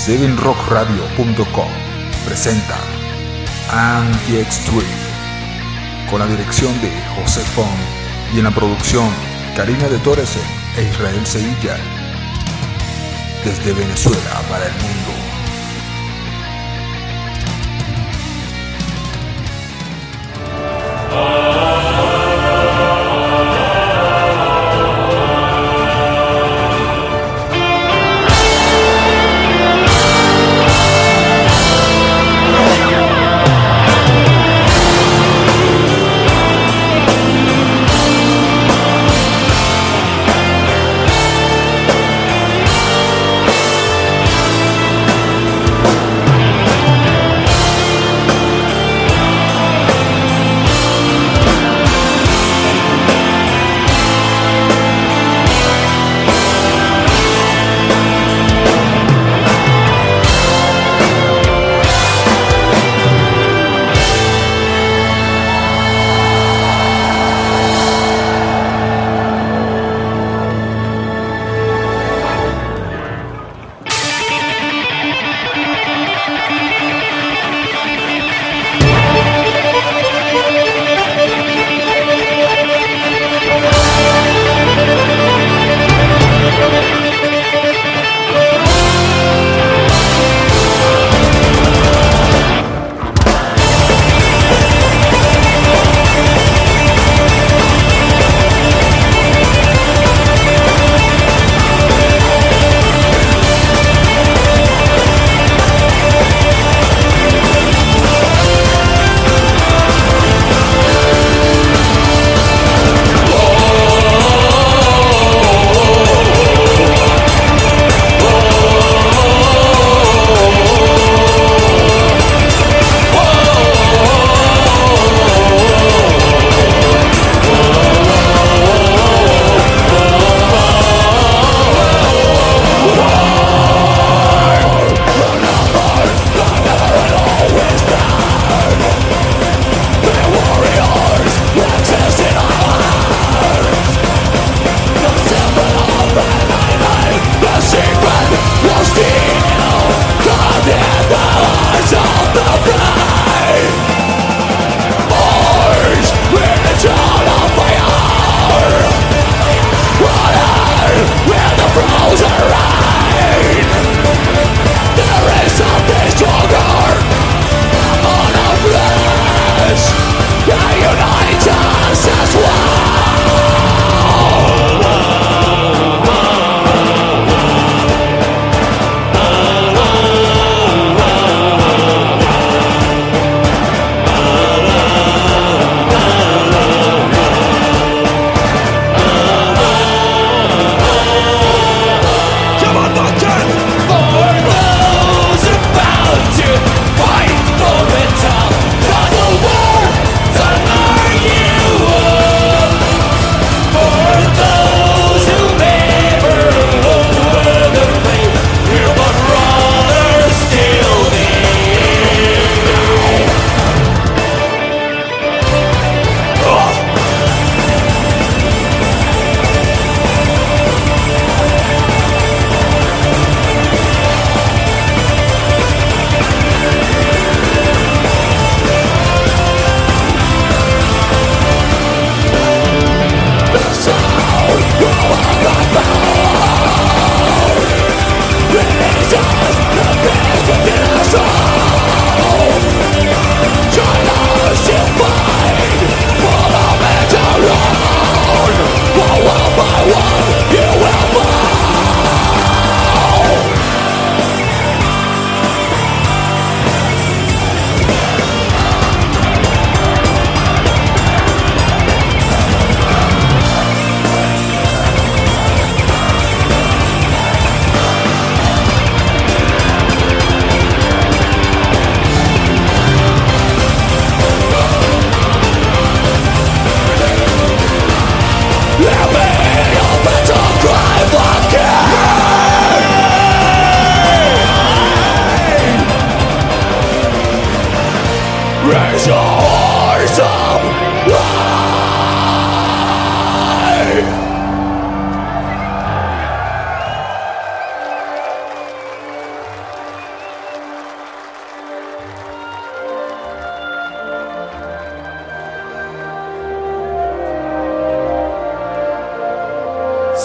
7rockradio.com presenta Anti-Extreme con la dirección de José Font y en la producción Karina de Torres e Israel Sevilla desde Venezuela para el mundo.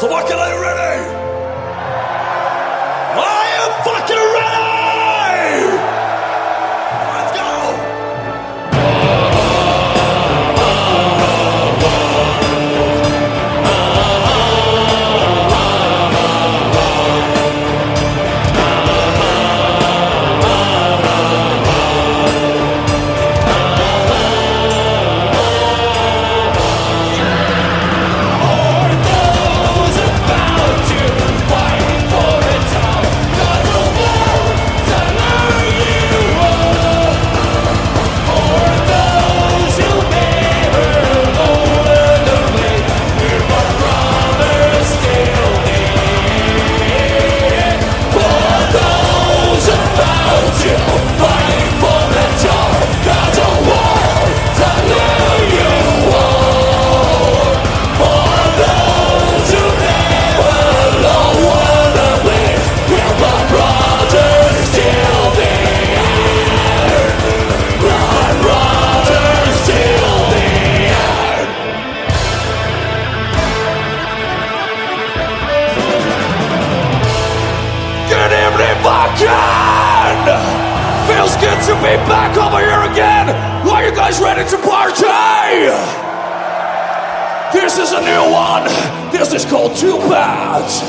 So fucking are you ready? Are you fucking ready? Let's go! Feels good to be back over here again. Are you guys ready to party? This is a new one. This is called Two Paths.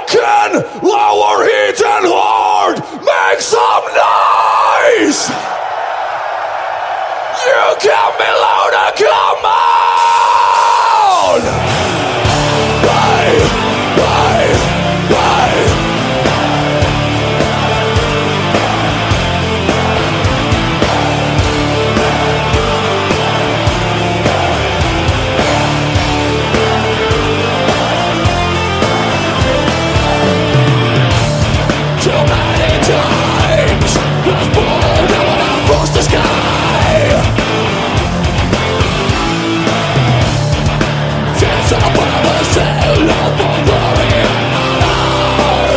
can lower heat and hard. Make some noise. You can be louder. Come on. Bye, bye, bye. Too many times was born and when I forced the sky. Since I was sail up for glory and honor.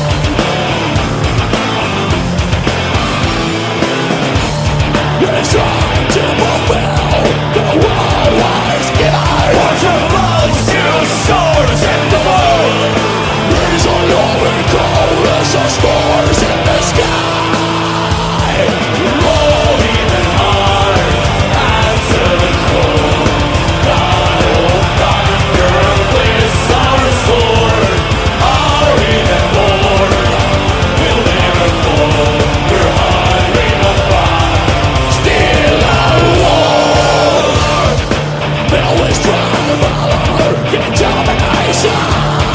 It's time to fulfill the world-wise given. What's amongst you swords in the world? These are loving colors of stars in the sky. Rolling and hard, answer the call. God of thunder, bless our sword. Our even Lord will never fall. We're hungry of fire, still our war. Always try valor, get domination.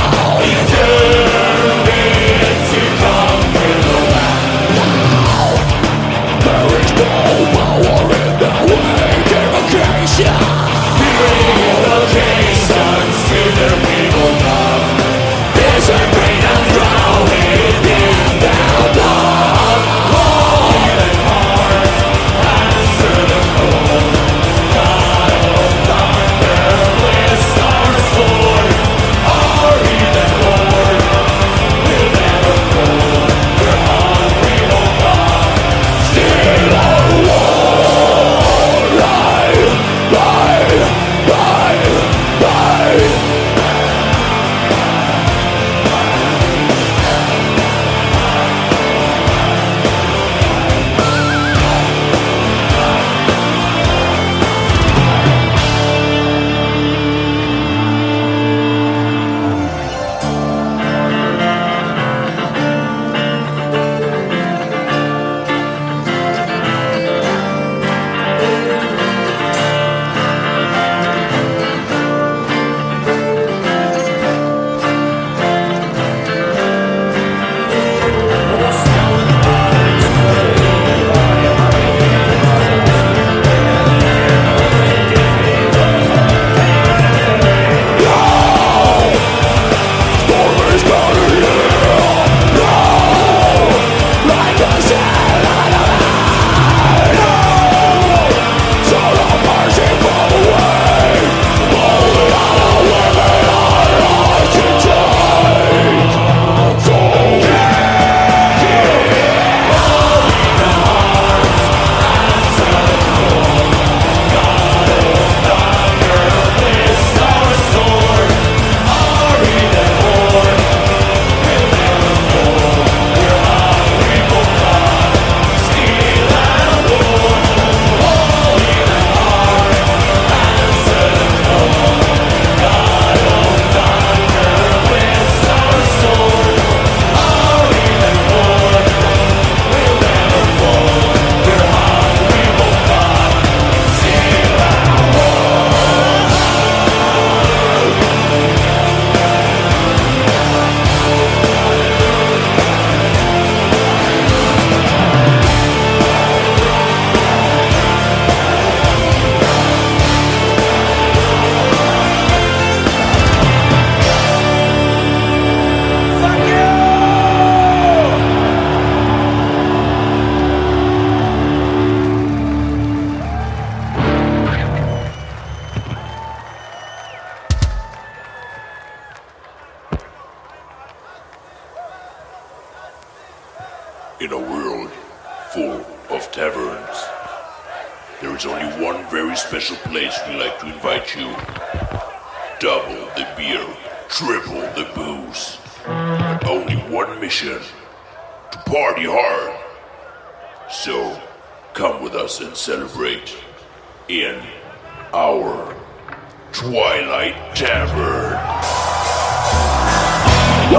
In a world full of taverns, there is only one very special place we'd like to invite you. Double the beer, triple the booze, and only one mission, to party hard. So, come with us and celebrate in our Twilight Tavern.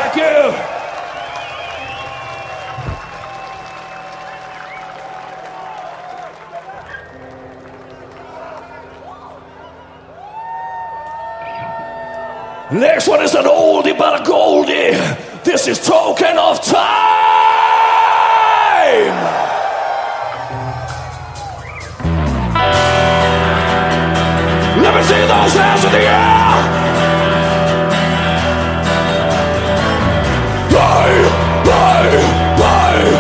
Thank you. Next one is an oldie but a goldie. This is Token of Time. Let me see those hands in the air. Bye, bye, bye.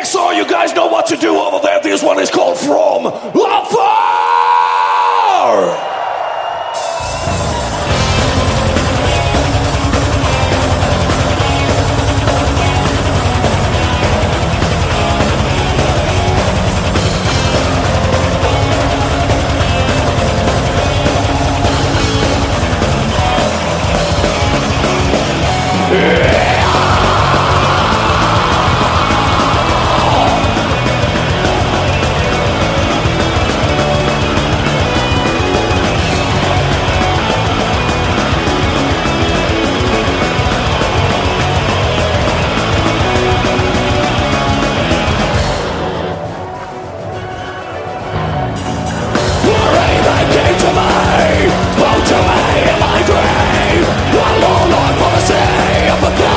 Make sure you guys know what to do over there. This one is called From Afar. To me in my dream, I long for the sea of the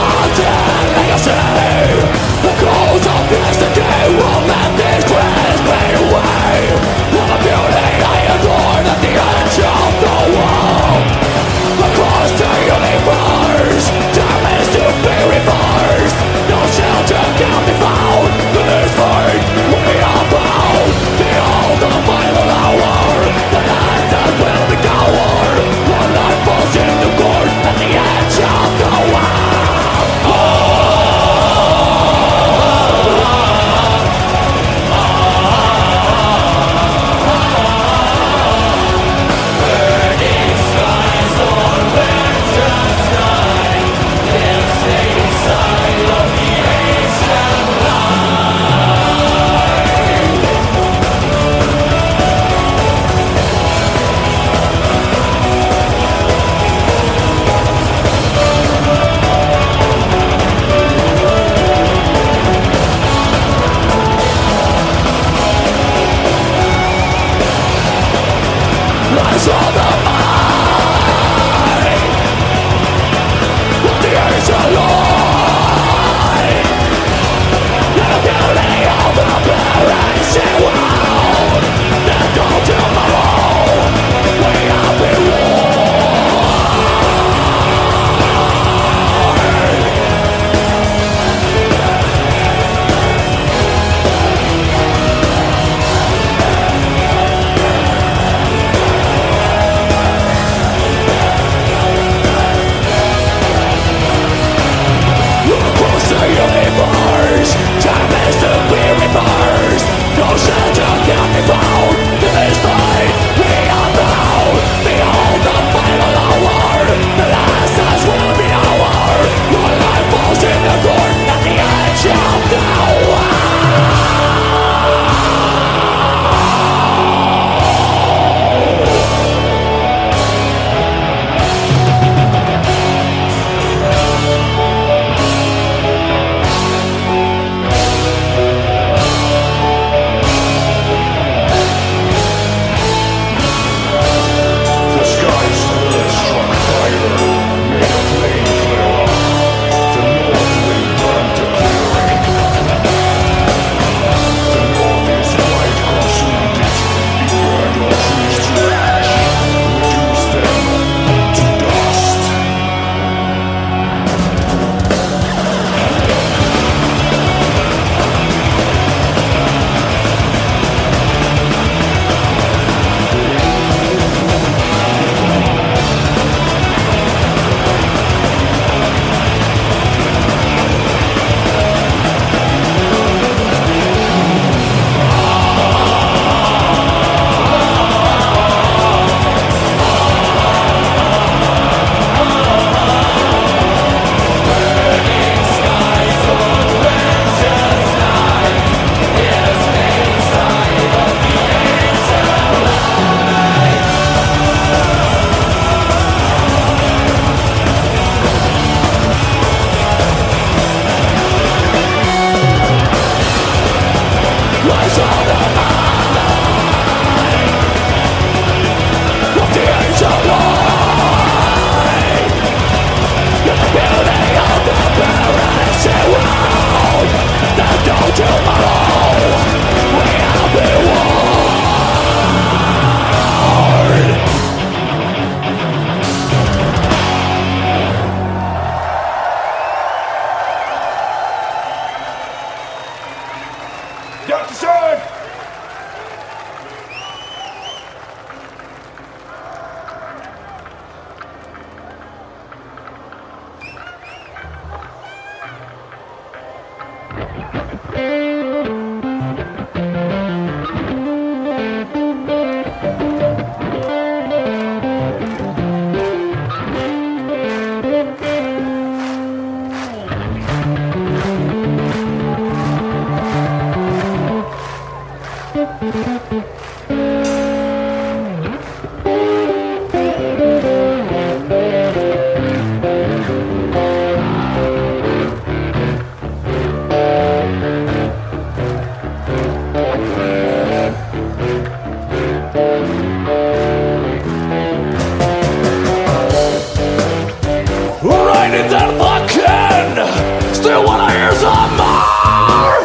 Raining that fucking, still wanna hear some more.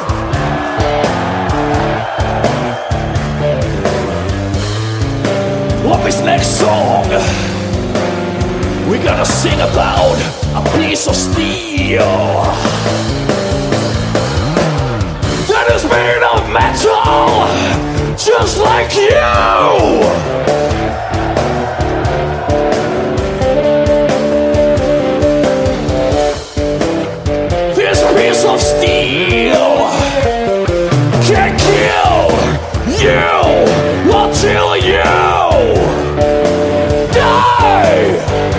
What this next song? We're gonna sing about a piece of steel that is made of metal, just like you. Piece of steel can kill you until you die.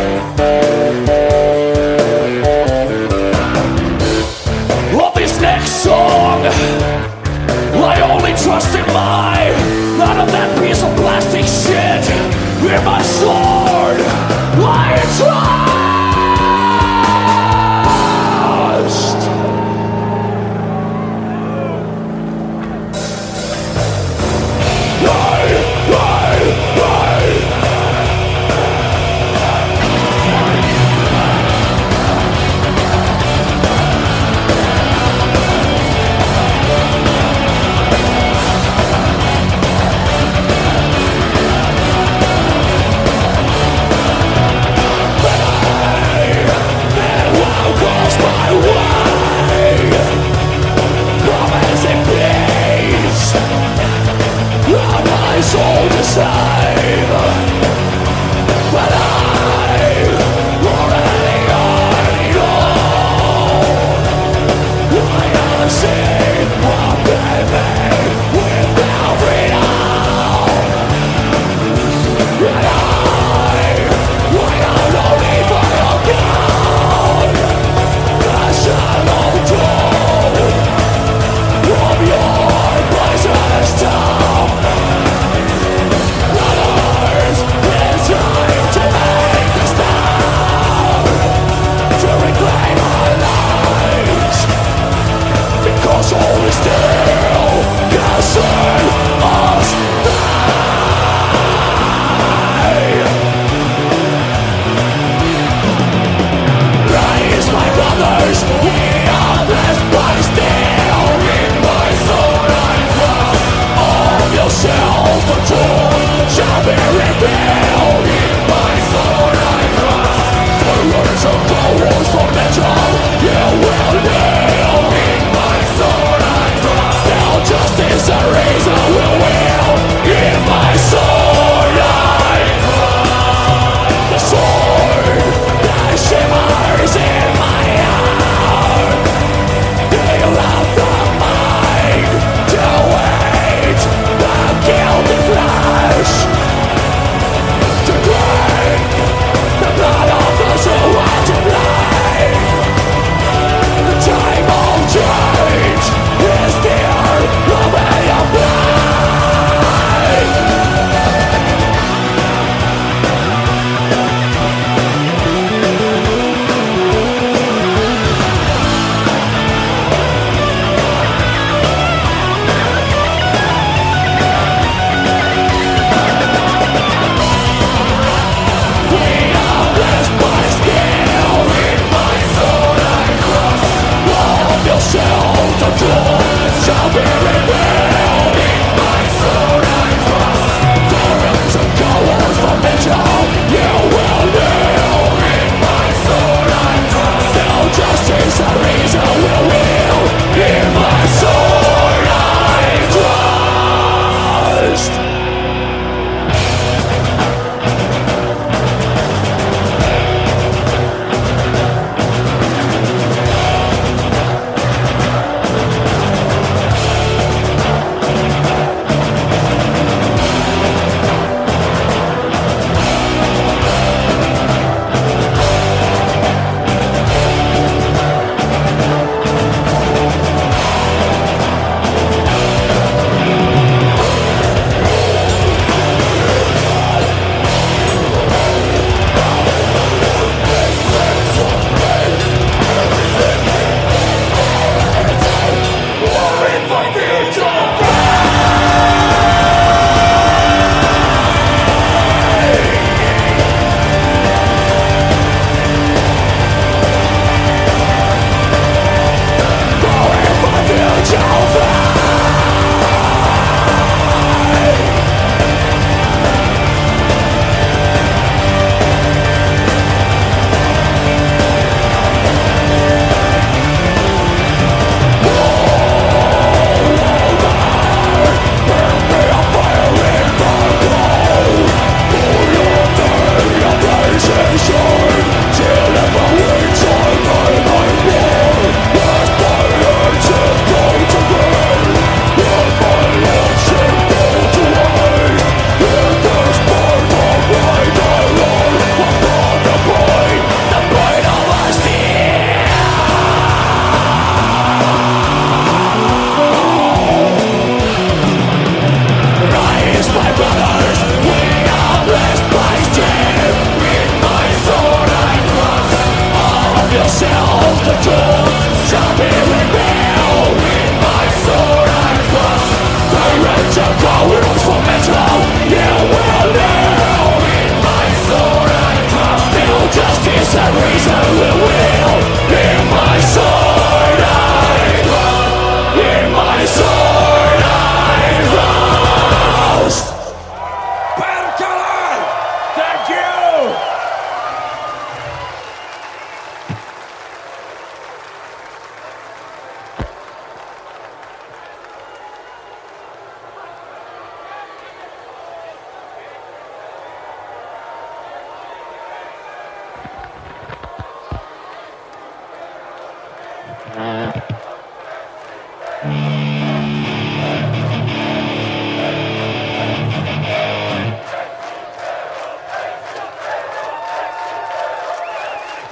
Love this next song. I only trust in none of that piece of plastic shit in my sword. I trust. All the same, but I already know. I haven't seen what baby without freedom, and I don't need for your gun. The shadow of your poisonous tongue. Trying to make us down, to reclaim our lives, because all is still concern us Rise, my brothers, we are blessed by still. In my soul I trust, all your self-control shall be revealed. In my soul I trust, the words of powers from metal, you will kneel. In my soul I trust, tell justice and reason will win. In my soul I trust, the sword that shimmers in my heart. They allow the mind to wait the guilty flesh, to drink the blood of those who want to blame. The time of change is near, the way of life. Self-control shall be revealed. In my soul I trust, thorns and colors from metal, you will kneel. In my soul I trust, no justice and reason will win. In my soul I trust.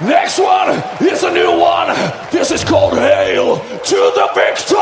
Next one is a new one. This is called Hail to the Victor!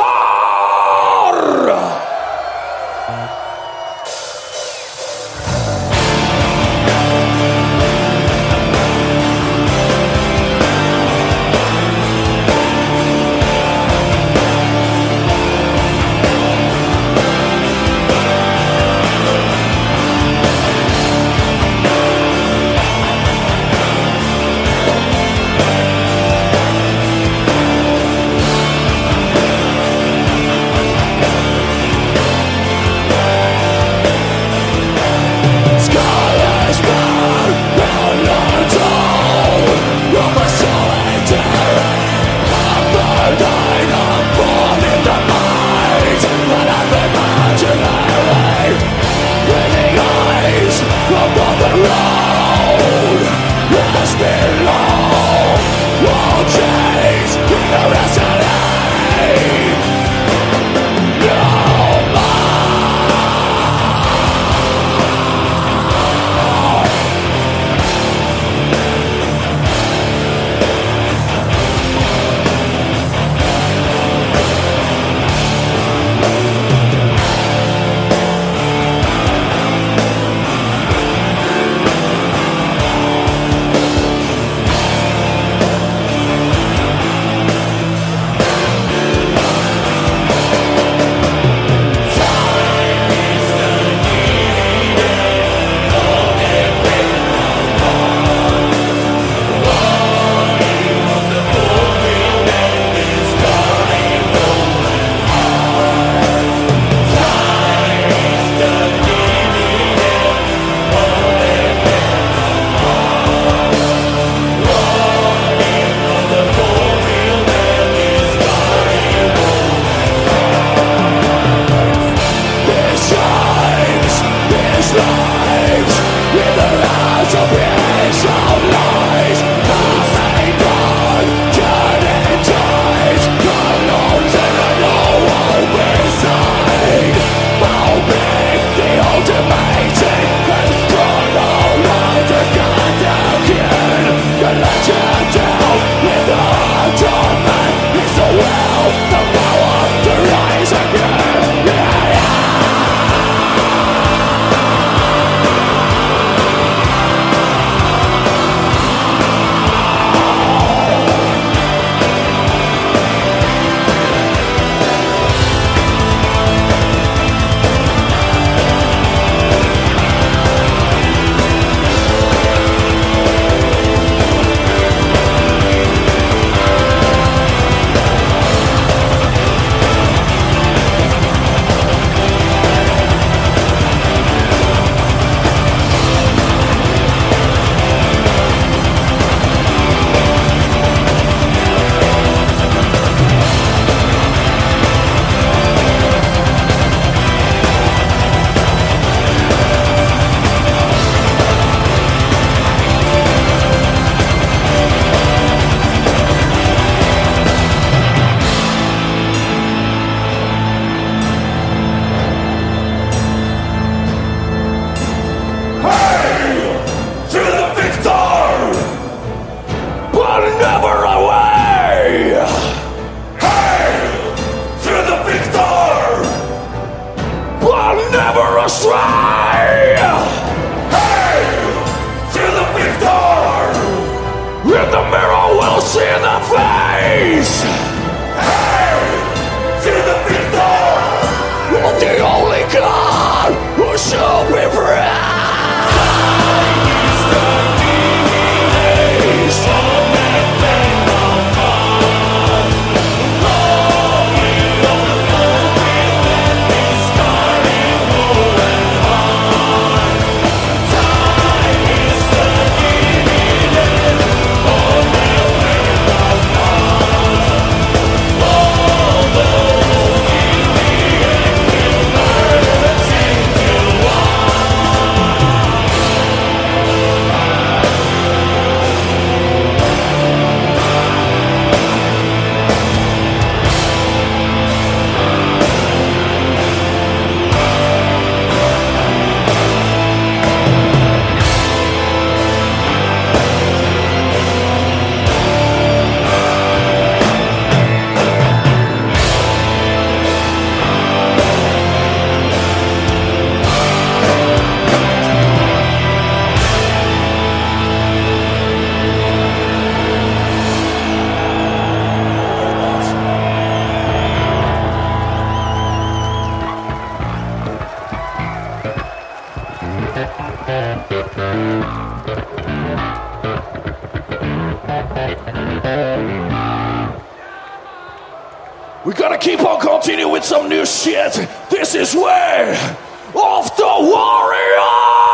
We gotta keep on continuing with some new shit. This is Way of the Warrior!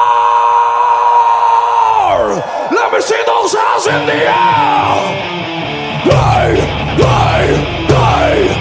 Let me see those hands in the air! Hey, hey, hey!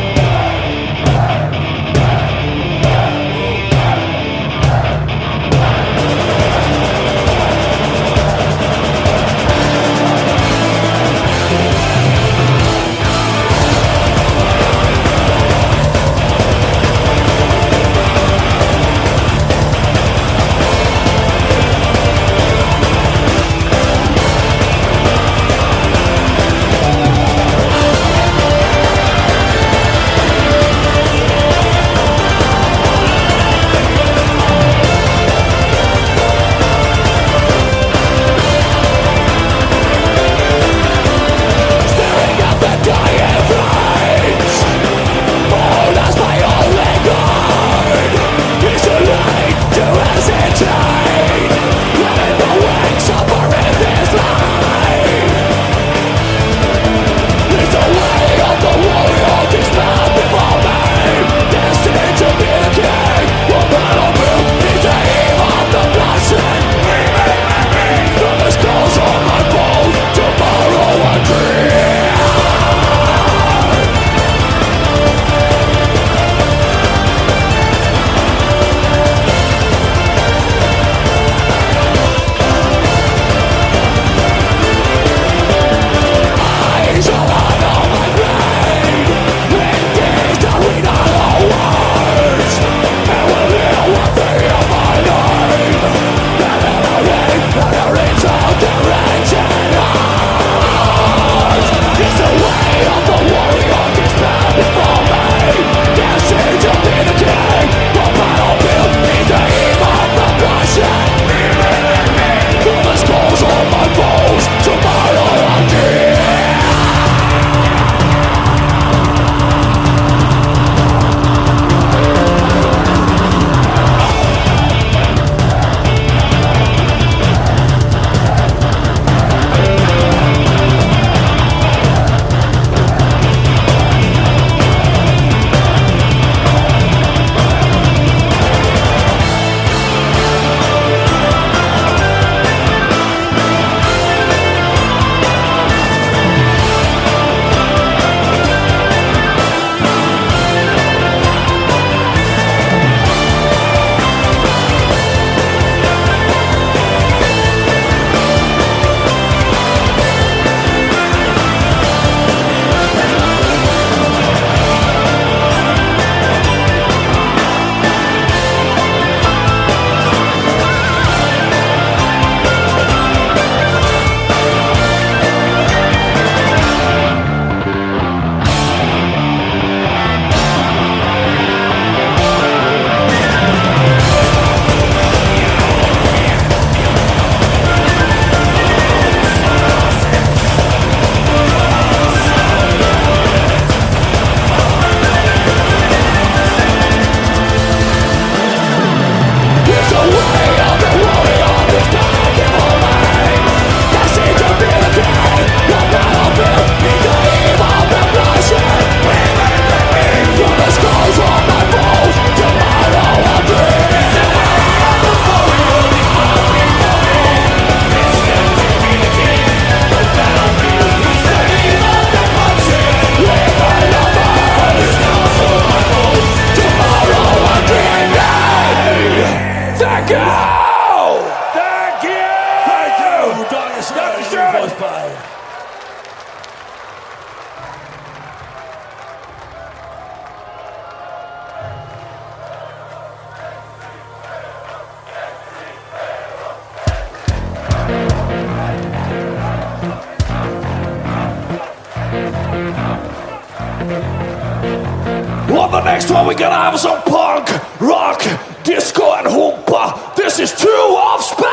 On the next one, we're gonna have some punk, rock, disco, and hoompa. This is Two of Spades!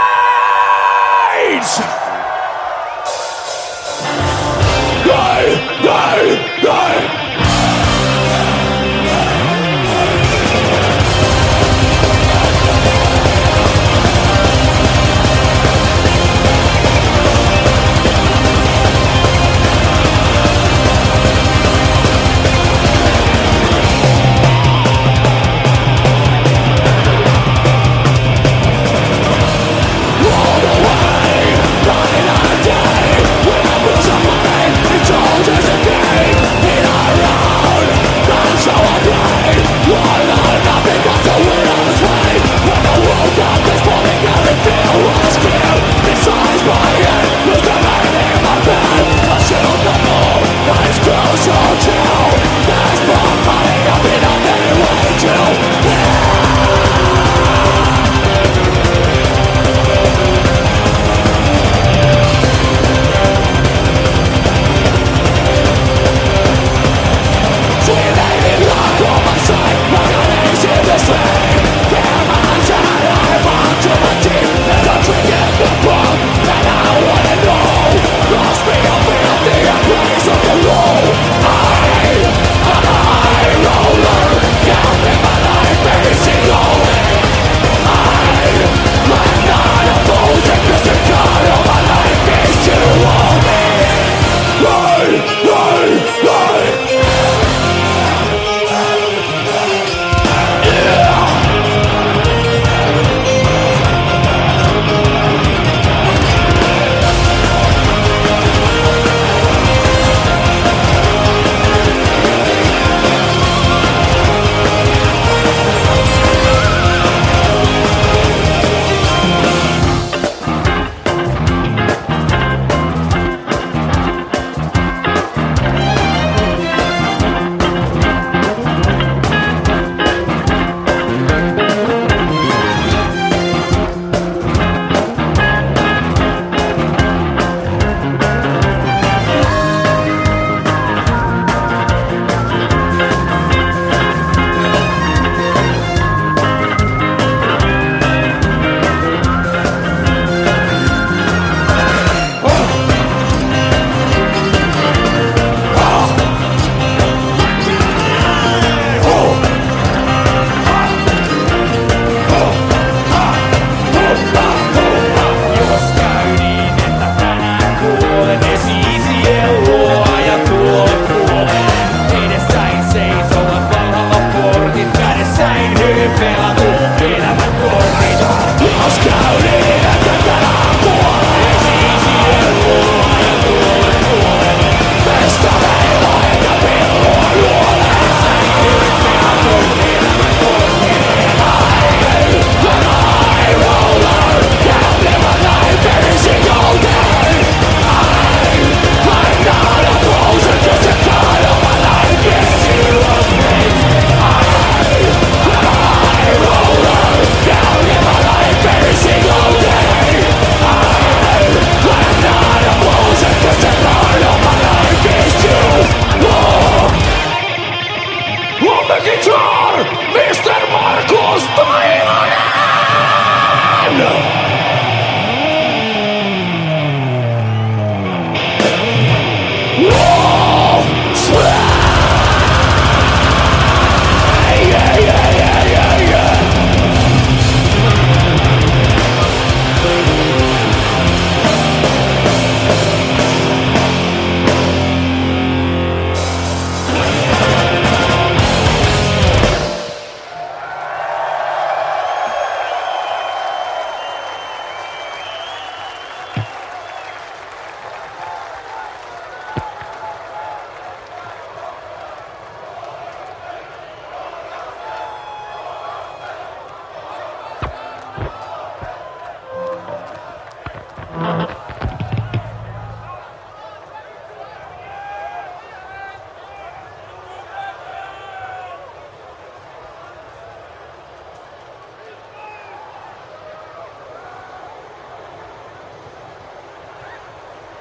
Die, die, die!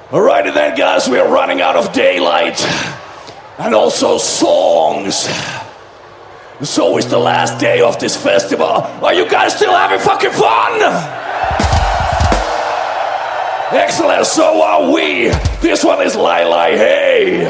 Alrighty then, guys, we are running out of daylight and also songs. So it's the last day of this festival. Are you guys still having fucking fun? Excellent, so are we. This one is Lai Lai Hey.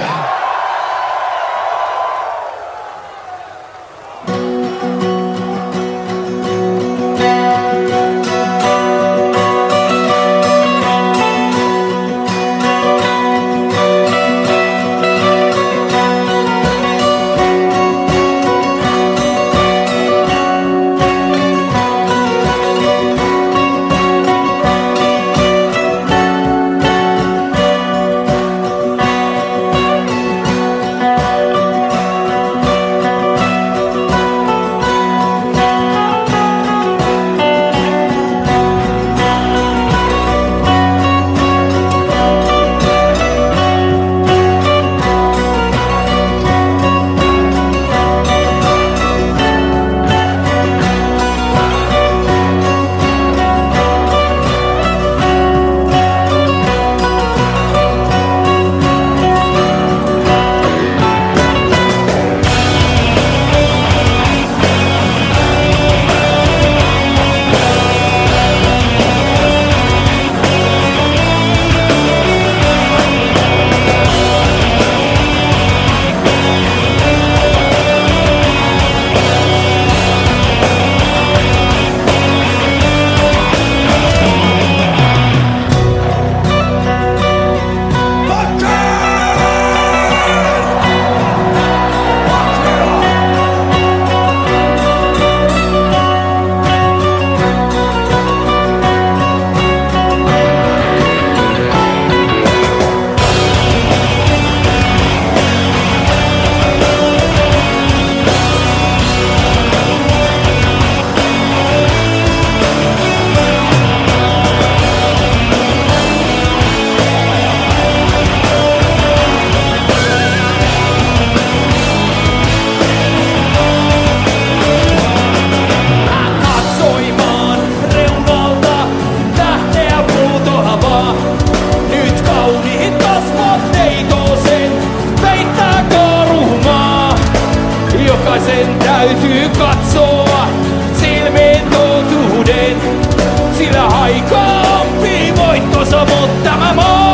Jokaisen täytyy katsoa silmiin totuuden, sillä haikaampi voittonsa, mutta tämä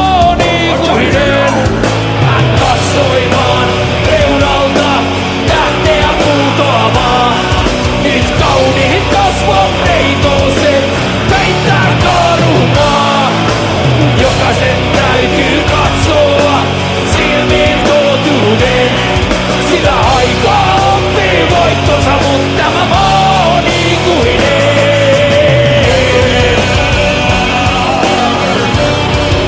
monikuinen. Hän katsoi maan reunalta tähteä putoavaa. Nyt kauniin kasvot peitoseen peittää karumaa. Jokaisen täytyy katsoa silmiin totuuden, sillä haikaampi voittonsa, mutta tämä monikuinen.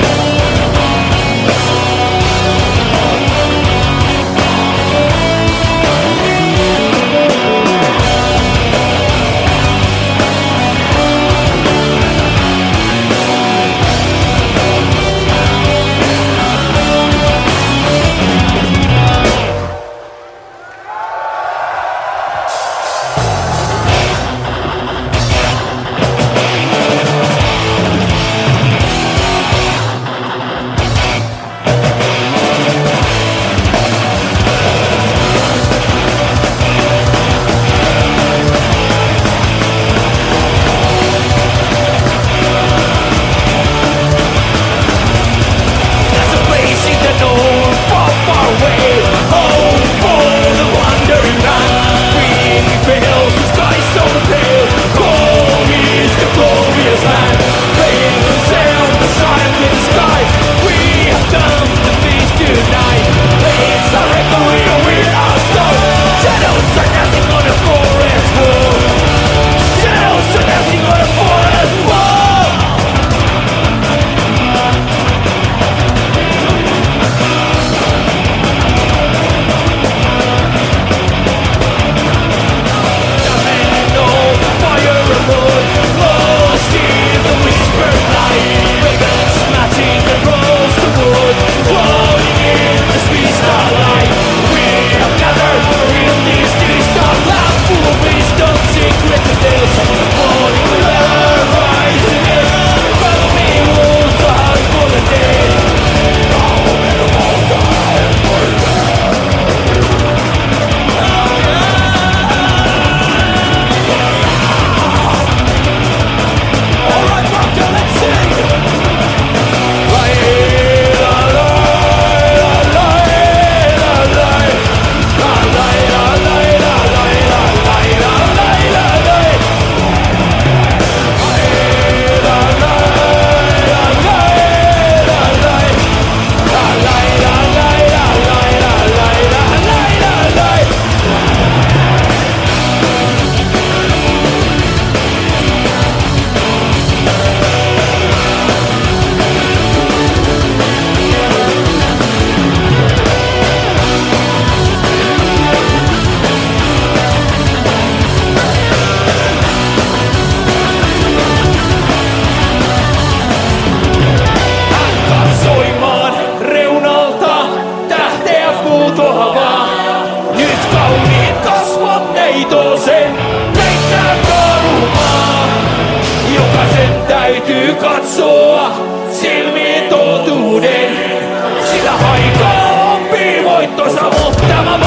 täytyy katsoa silmiin totuuden. Sillä aika oppii voittonsa, mutta mä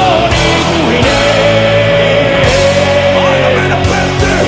monikuinen. Aina mennä Pertti!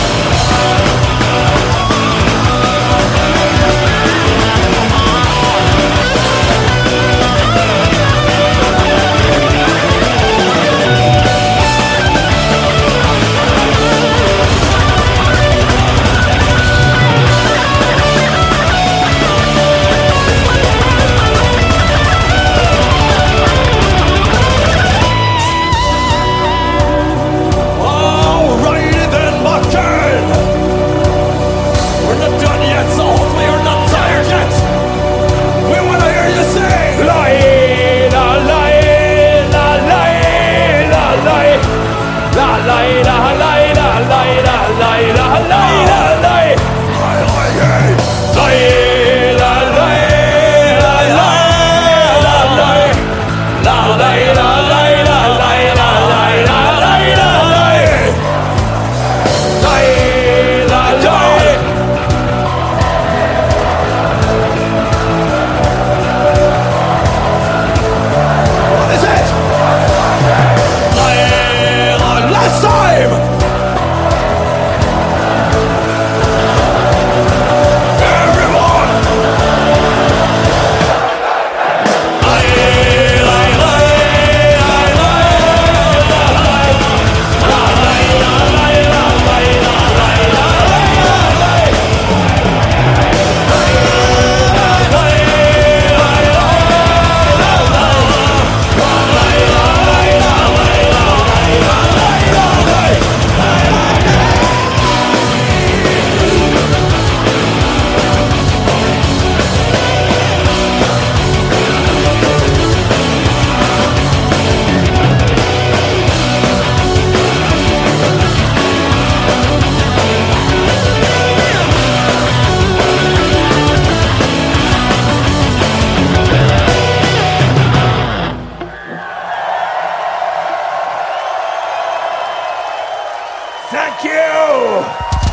Thank you!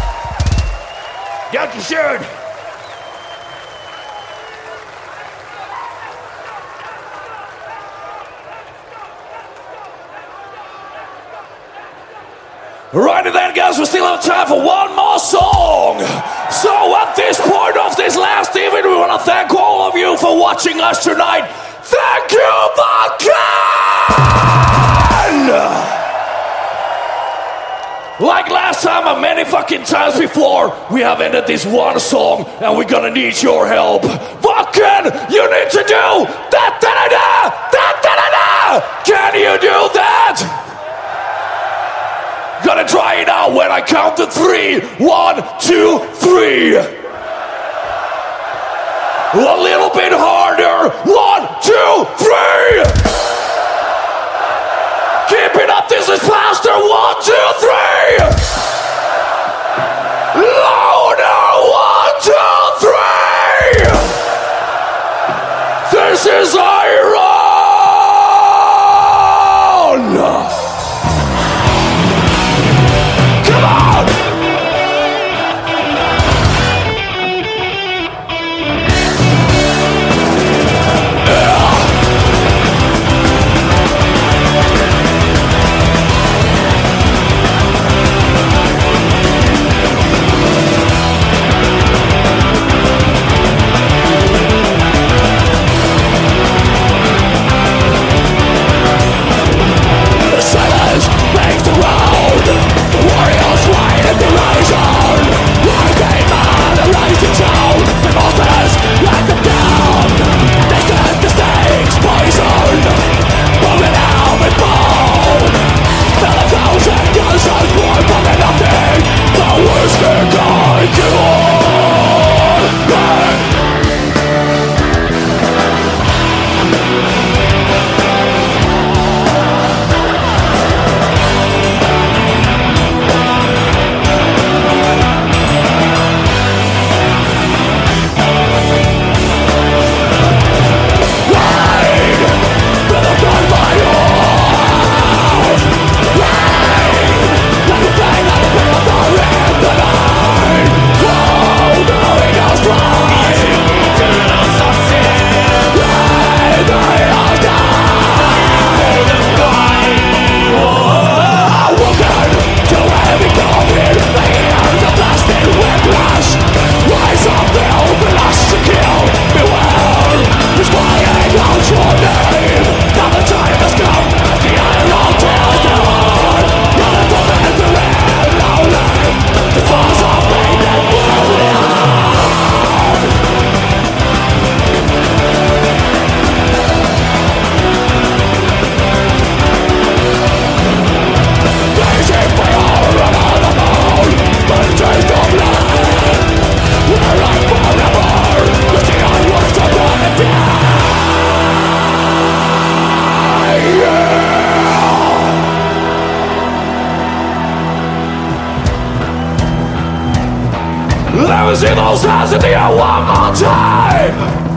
Dankeschön! Righty then, guys, we still have time for one more song. So at this point of this last evening, we want to thank all of you for watching us tonight. Thank you, Balkan! Like last time and many fucking times before, we have ended this one song and we're gonna need your help. Balkan, you need to do da-da-da-da, da-da-da-da! Can you do that? Gonna try it out when I count to 3. 1, 2, 3. A little bit harder. 1, 2, 3. Keep it up, this is faster. 1, 2, 3. Louder. 1, 2, 3. This is Iron. Come on. Let me see those hands in the air one more time.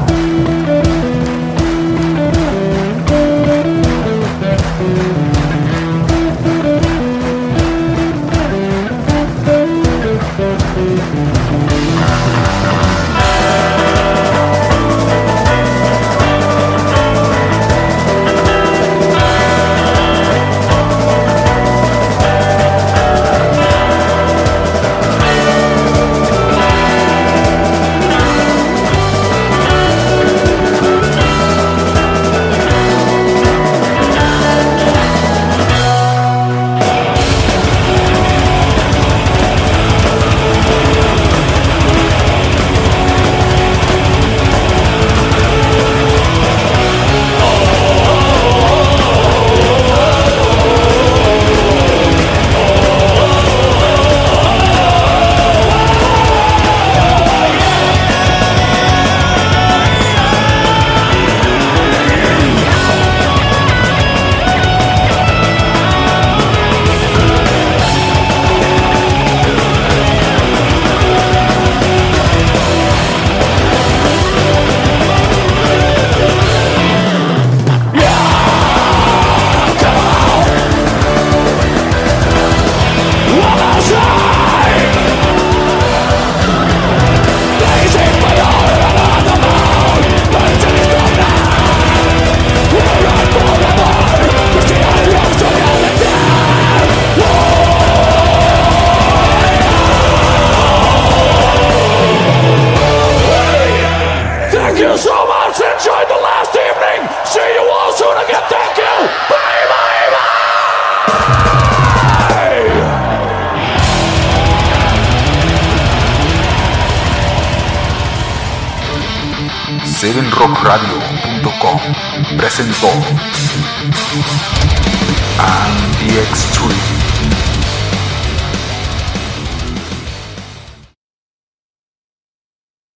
SevenRockRadio.com presentó And the Extreme.